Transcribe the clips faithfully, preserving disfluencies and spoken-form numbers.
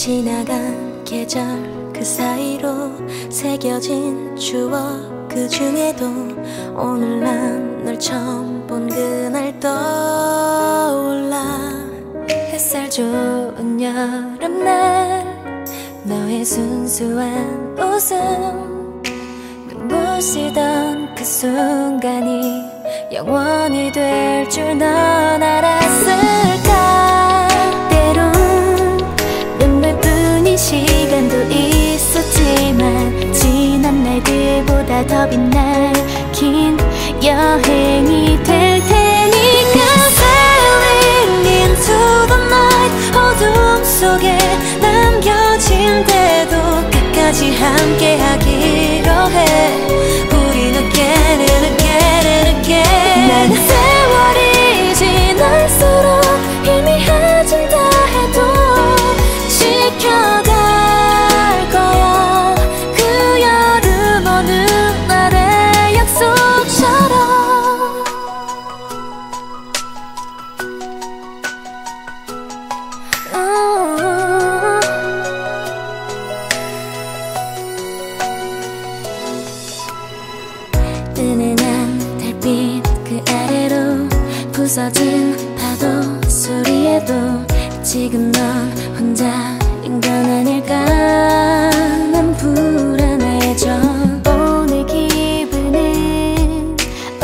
지나간 계절 그 사이로 새겨진 추억 그 중에도 오늘 난 널 처음 본 그날 떠올라. 햇살 좋은 여름날 너의 순수한 웃음 눈물 쉬던 그 순간이 영원히 될 줄 넌 알았을까. 때론 눈물뿐인 시간도 있었지만 지난 날들보다 더 빛날 긴 여행이 될 테니까. Sailing into the night 어둠 속에 남겨진 대도 끝까지 함께 하기로 해. 우린 again and again and again. 나는 세월이 지날수록 희미해진다 해도 지켜갈 거야. 그 여름 어느 날의 약속처럼. 은은한 달빛 그 아래로 부서진 파도 소리에도 지금 넌 혼자인 건 아닐까. 난 불안해져. 오늘 기분은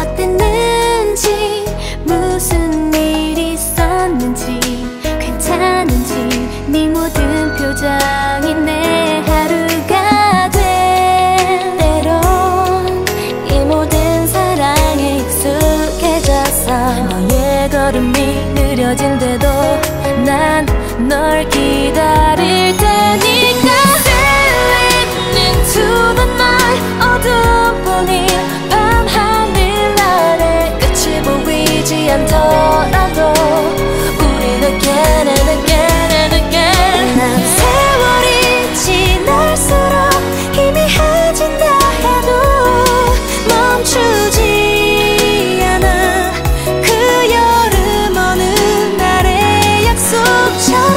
어땠는지 무슨 일이 있었는지 괜찮은지 네 모든 표정이 내 하루가 돼. 때론 이 모든 사랑에 익숙해져서 너의 걸음이 느려진데도 난 널 기다릴 테니까. Sailing into the night 어둠뿐인 밤 하늘 아래 끝이 보이지 않더라도 우린 again and again and again. 난 세월이 지날수록 희미해진다 해도 멈추지 않아. 그 여름 어느 날의 약속처럼.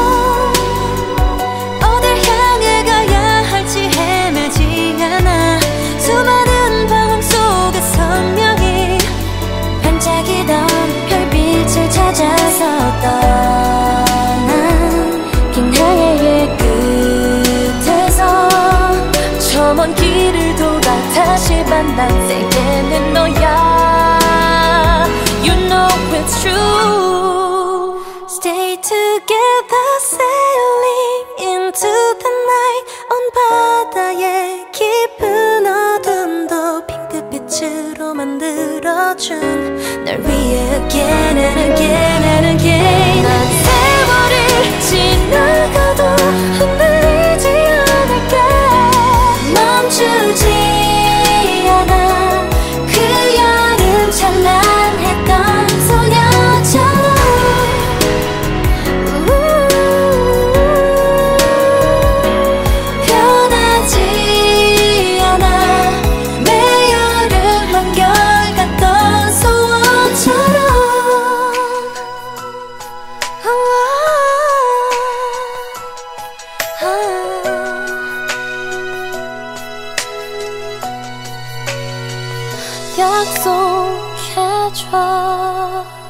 어딜 향해 가야 할지 헤매지 않아. 수많은 방황 속에 선명히 반짝이던 별빛을 찾아서 떠난 긴 항해의 끝에서 저 먼 길을 돌아 다시 만난 때는 너야. You know it's true. Stay together sailing into the night. 온 바다의 깊은 어둠도 핑크빛으로 만들어준 널 위해 again and again and again. 난 세월이 지나가도 흔들리지 않을게. 멈추지 않아. 그 여름 찬란했던 소녀처럼. 변하지 않아. 매 여름 한결같던 소원처럼. 약속해줘.